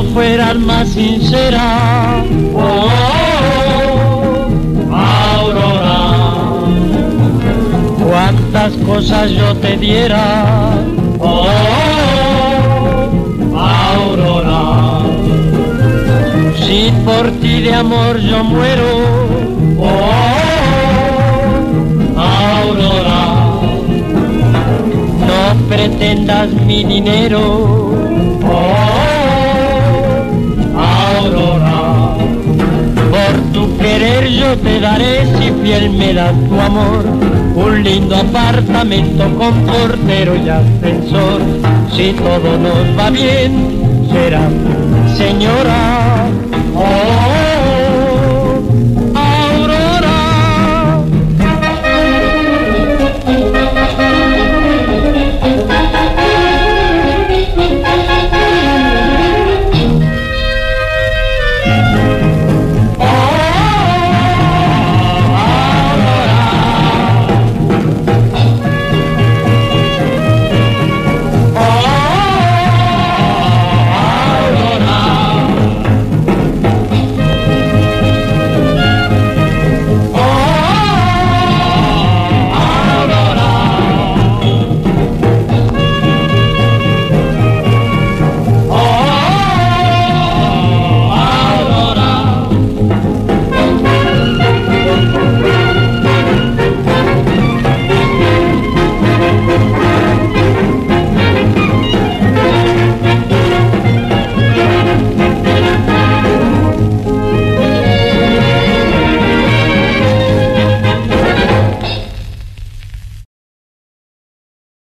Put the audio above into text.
tú fueras más sincera, oh, Aurora, cuántas cosas yo te diera, oh, Aurora, si por ti de amor yo muero, oh, Aurora, no pretendas mi dinero, oh, Aurora, por tu querer yo te daré, si fiel me das tu amor, un lindo apartamento con portero y ascensor. Si todo nos va bien, será señora.